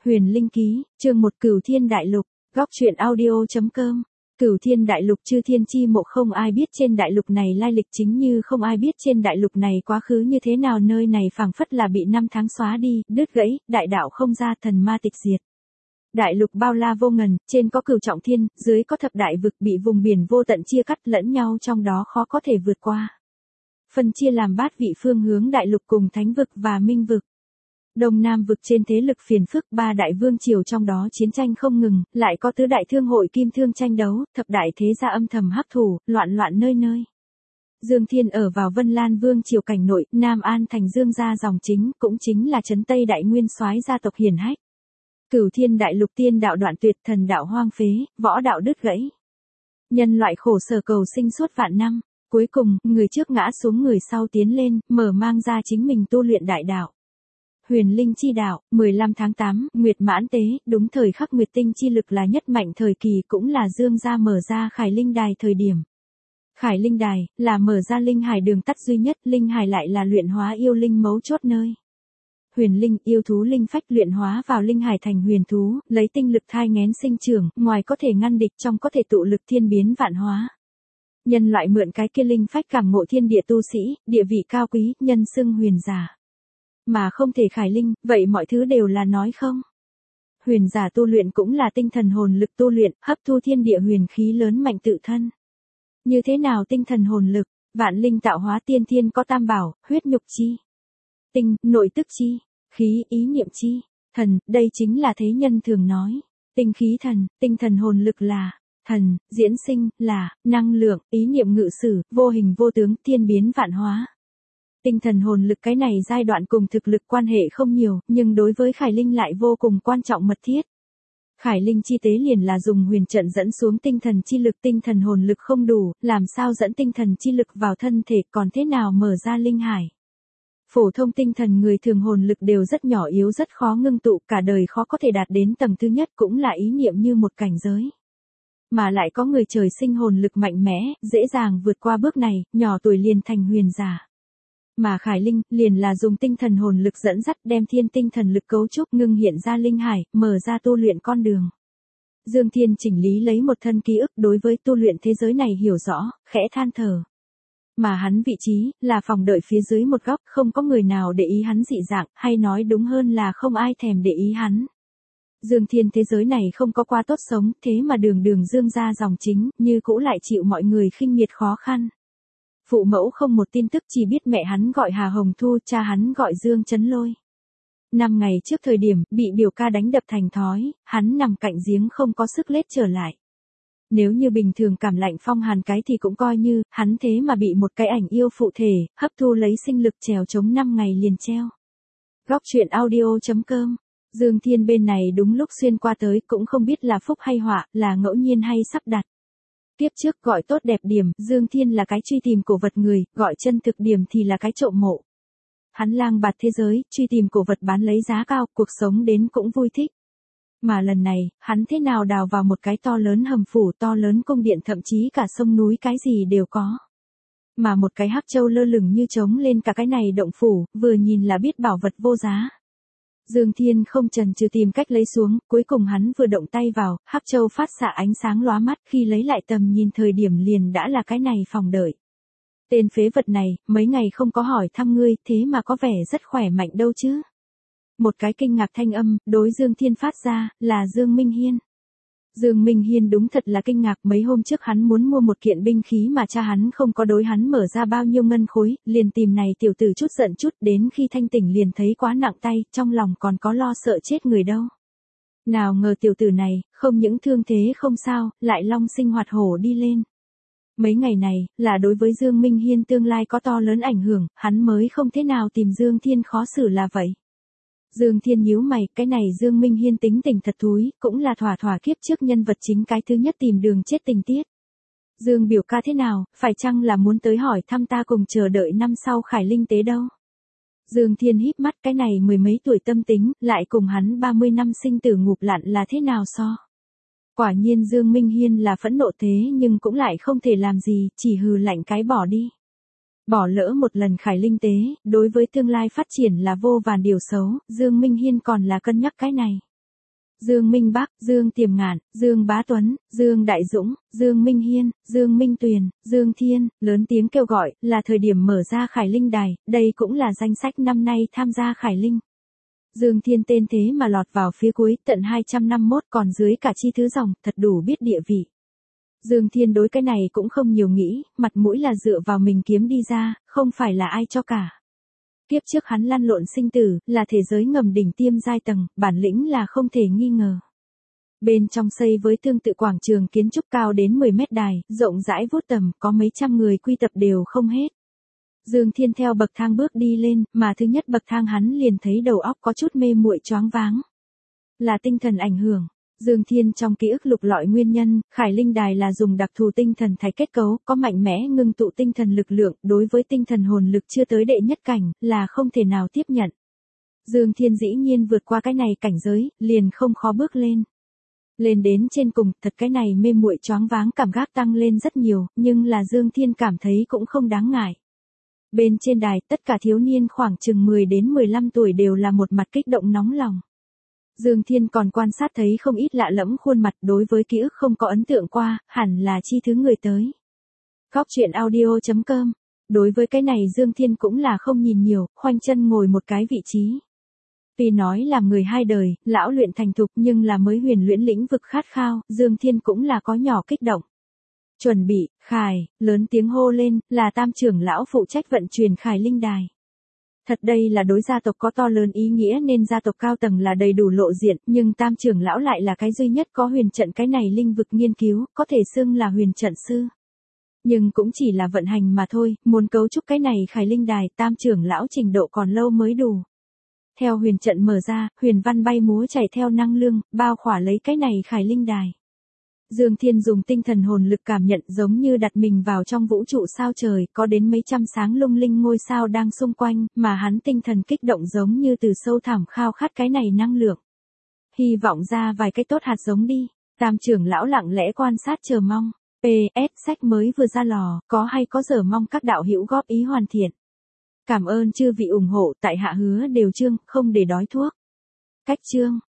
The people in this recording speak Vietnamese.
Huyền Linh Ký, chương 1 Cửu Thiên Đại Lục, góc truyện audio.com. Cửu Thiên Đại Lục chư thiên chi mộ, không ai biết trên đại lục này lai lịch, chính như không ai biết trên đại lục này quá khứ như thế nào, nơi này phảng phất là bị năm tháng xóa đi, đứt gãy, đại đạo không ra, thần ma tịch diệt. Đại lục bao la vô ngần, trên có cửu trọng thiên, dưới có thập đại vực, bị vùng biển vô tận chia cắt lẫn nhau, trong đó khó có thể vượt qua. Phân chia làm 8 vị phương hướng đại lục cùng thánh vực và minh vực. Đông Nam vực trên thế lực phiền phức, 3 đại vương triều trong đó chiến tranh không ngừng, lại có tứ đại thương hội kim thương tranh đấu, thập đại thế gia âm thầm hắc thủ, loạn loạn nơi nơi. Dương Thiên ở vào Vân Lan vương triều cảnh nội, Nam An thành Dương gia dòng chính, cũng chính là trấn Tây Đại Nguyên soái gia tộc hiển hách. Cửu Thiên Đại Lục tiên đạo đoạn tuyệt, thần đạo hoang phế, võ đạo đứt gãy. Nhân loại khổ sở cầu sinh suốt vạn năm, cuối cùng, người trước ngã xuống người sau tiến lên, mở mang ra chính mình tu luyện đại đạo. Huyền Linh chi đạo, 15 tháng 8, Nguyệt Mãn Tế, đúng thời khắc Nguyệt Tinh chi lực là nhất mạnh thời kỳ, cũng là Dương gia mở ra Khải Linh Đài thời điểm. Khải Linh Đài, là mở ra linh hải đường tắt duy nhất, linh hải lại là luyện hóa yêu linh mấu chốt nơi. Huyền linh, yêu thú linh phách luyện hóa vào linh hải thành huyền thú, lấy tinh lực thai nghén sinh trưởng, ngoài có thể ngăn địch, trong có thể tụ lực thiên biến vạn hóa. Nhân loại mượn cái kia linh phách cảm ngộ thiên địa tu sĩ, địa vị cao quý, nhân xưng huyền giả. Mà không thể khải linh, vậy mọi thứ đều là nói không. Huyền giả tu luyện cũng là tinh thần hồn lực tu luyện, hấp thu thiên địa huyền khí lớn mạnh tự thân. Như thế nào tinh thần hồn lực, vạn linh tạo hóa, tiên thiên có tam bảo, huyết nhục chi, tinh, nội tức chi, khí, ý niệm chi, thần, đây chính là thế nhân thường nói. Tinh khí thần, tinh thần hồn lực là thần, diễn sinh là năng lượng, ý niệm ngự sử, vô hình vô tướng, thiên biến vạn hóa. Tinh thần hồn lực cái này giai đoạn cùng thực lực quan hệ không nhiều, nhưng đối với Khải Linh lại vô cùng quan trọng mật thiết. Khải Linh chi tế liền là dùng huyền trận dẫn xuống tinh thần chi lực, tinh thần hồn lực không đủ, làm sao dẫn tinh thần chi lực vào thân thể, còn thế nào mở ra linh hải. Phổ thông tinh thần người thường hồn lực đều rất nhỏ yếu, rất khó ngưng tụ, cả đời khó có thể đạt đến tầng thứ nhất, cũng là ý niệm như một cảnh giới. Mà lại có người trời sinh hồn lực mạnh mẽ, dễ dàng vượt qua bước này, nhỏ tuổi liền thành huyền giả. Mà Khải Linh, liền là dùng tinh thần hồn lực dẫn dắt, đem thiên tinh thần lực cấu trúc ngưng hiện ra linh hải, mở ra tu luyện con đường. Dương Thiên chỉnh lý lấy một thân ký ức, đối với tu luyện thế giới này hiểu rõ, khẽ than thở. Mà hắn vị trí, là phòng đợi phía dưới một góc, không có người nào để ý hắn dị dạng, hay nói đúng hơn là không ai thèm để ý hắn. Dương Thiên thế giới này không có quá tốt sống, thế mà đường đường Dương gia dòng chính, như cũ lại chịu mọi người khinh miệt khó khăn. Phụ mẫu không một tin tức, chỉ biết mẹ hắn gọi Hà Hồng Thu, cha hắn gọi Dương Chấn Lôi. 5 ngày trước thời điểm, bị biểu ca đánh đập thành thói, hắn nằm cạnh giếng không có sức lết trở lại. Nếu như bình thường cảm lạnh phong hàn cái thì cũng coi như, hắn thế mà bị một cái ảnh yêu phụ thể, hấp thu lấy sinh lực trèo chống 5 ngày liền treo. Góc truyện audio.com. Dương Thiên bên này đúng lúc xuyên qua tới, cũng không biết là phúc hay họa, là ngẫu nhiên hay sắp đặt. Tiếp trước gọi tốt đẹp điểm, Dương Thiên là cái truy tìm cổ vật người, gọi chân thực điểm thì là cái trộm mộ. Hắn lang bạt thế giới, truy tìm cổ vật bán lấy giá cao, cuộc sống đến cũng vui thích. Mà lần này, hắn thế nào đào vào một cái to lớn hầm phủ, to lớn cung điện, thậm chí cả sông núi cái gì đều có. Mà một cái hắc châu lơ lửng như trống lên cả cái này động phủ, vừa nhìn là biết bảo vật vô giá. Dương Thiên không chần chừ tìm cách lấy xuống, cuối cùng hắn vừa động tay vào, hắc châu phát xạ ánh sáng lóa mắt, khi lấy lại tầm nhìn thời điểm liền đã là cái này phòng đợi. Tên phế vật này, mấy ngày không có hỏi thăm ngươi, thế mà có vẻ rất khỏe mạnh đâu chứ. Một cái kinh ngạc thanh âm, đối Dương Thiên phát ra, là Dương Minh Hiên. Dương Minh Hiên đúng thật là kinh ngạc, mấy hôm trước hắn muốn mua một kiện binh khí mà cha hắn không có đối hắn mở ra bao nhiêu ngân khối, liền tìm này tiểu tử chút giận chút, đến khi thanh tỉnh liền thấy quá nặng tay, trong lòng còn có lo sợ chết người đâu. Nào ngờ tiểu tử này, không những thương thế không sao, lại long sinh hoạt hổ đi lên. Mấy ngày này, là đối với Dương Minh Hiên tương lai có to lớn ảnh hưởng, hắn mới không thế nào tìm Dương Thiên khó xử là vậy. Dương Thiên nhíu mày, cái này Dương Minh Hiên tính tình thật thúi, cũng là thỏa thỏa kiếp trước nhân vật chính cái thứ nhất tìm đường chết tình tiết. Dương biểu ca thế nào, phải chăng là muốn tới hỏi thăm ta cùng chờ đợi năm sau Khải Linh tế đâu? Dương Thiên híp mắt, cái này mười mấy tuổi tâm tính, lại cùng hắn 30 năm sinh tử ngụp lặn là thế nào so? Quả nhiên Dương Minh Hiên là phẫn nộ thế nhưng cũng lại không thể làm gì, chỉ hừ lạnh cái bỏ đi. Bỏ lỡ một lần Khải Linh tế, đối với tương lai phát triển là vô vàn điều xấu, Dương Minh Hiên còn là cân nhắc cái này. Dương Minh Bắc, Dương Tiềm Ngạn, Dương Bá Tuấn, Dương Đại Dũng, Dương Minh Hiên, Dương Minh Tuyền, Dương Thiên, lớn tiếng kêu gọi, là thời điểm mở ra Khải Linh đài, đây cũng là danh sách năm nay tham gia Khải Linh. Dương Thiên tên thế mà lọt vào phía cuối tận 251 còn dưới cả chi thứ dòng, thật đủ biết địa vị. Dương Thiên đối cái này cũng không nhiều nghĩ, mặt mũi là dựa vào mình kiếm đi ra, không phải là ai cho cả. Kiếp trước hắn lăn lộn sinh tử, là thế giới ngầm đỉnh tiêm giai tầng, bản lĩnh là không thể nghi ngờ. Bên trong xây với tương tự quảng trường kiến trúc cao đến 10 mét đài, rộng rãi vuốt tầm, có mấy trăm người quy tập đều không hết. Dương Thiên theo bậc thang bước đi lên, mà thứ nhất bậc thang hắn liền thấy đầu óc có chút mê muội choáng váng. Là tinh thần ảnh hưởng. Dương Thiên trong ký ức lục lọi nguyên nhân, Khải Linh đài là dùng đặc thù tinh thần thái kết cấu, có mạnh mẽ ngưng tụ tinh thần lực lượng, đối với tinh thần hồn lực chưa tới đệ nhất cảnh, là không thể nào tiếp nhận. Dương Thiên dĩ nhiên vượt qua cái này cảnh giới, liền không khó bước lên. Lên đến trên cùng, thật cái này mê muội choáng váng cảm giác tăng lên rất nhiều, nhưng là Dương Thiên cảm thấy cũng không đáng ngại. Bên trên đài, tất cả thiếu niên khoảng chừng 10 đến 15 tuổi đều là một mặt kích động nóng lòng. Dương Thiên còn quan sát thấy không ít lạ lẫm khuôn mặt, đối với ký ức không có ấn tượng qua, hẳn là chi thứ người tới. Góc truyện audio.com. Đối với cái này Dương Thiên cũng là không nhìn nhiều, khoanh chân ngồi một cái vị trí. Vì nói làm người hai đời, lão luyện thành thục nhưng là mới huyền luyện lĩnh vực khát khao, Dương Thiên cũng là có nhỏ kích động. Chuẩn bị, Khải, lớn tiếng hô lên, là Tam trưởng lão phụ trách vận chuyển Khải Linh đài. Thật đây là đối gia tộc có to lớn ý nghĩa nên gia tộc cao tầng là đầy đủ lộ diện, nhưng Tam trưởng lão lại là cái duy nhất có huyền trận cái này linh vực nghiên cứu, có thể xưng là huyền trận sư. Nhưng cũng chỉ là vận hành mà thôi, muốn cấu trúc cái này Khải Linh đài, Tam trưởng lão trình độ còn lâu mới đủ. Theo huyền trận mở ra, huyền văn bay múa chảy theo năng lượng, bao khỏa lấy cái này Khải Linh đài. Dương Thiên dùng tinh thần hồn lực cảm nhận giống như đặt mình vào trong vũ trụ sao trời, có đến mấy trăm sáng lung linh ngôi sao đang xung quanh, mà hắn tinh thần kích động giống như từ sâu thẳm khao khát cái này năng lượng. Hy vọng ra vài cái tốt hạt giống đi. Tam trưởng lão lặng lẽ quan sát chờ mong. PS sách mới vừa ra lò, có hay có giờ mong các đạo hữu góp ý hoàn thiện. Cảm ơn chư vị ủng hộ, tại hạ hứa đều chương, không để đói thuốc. Cách chương.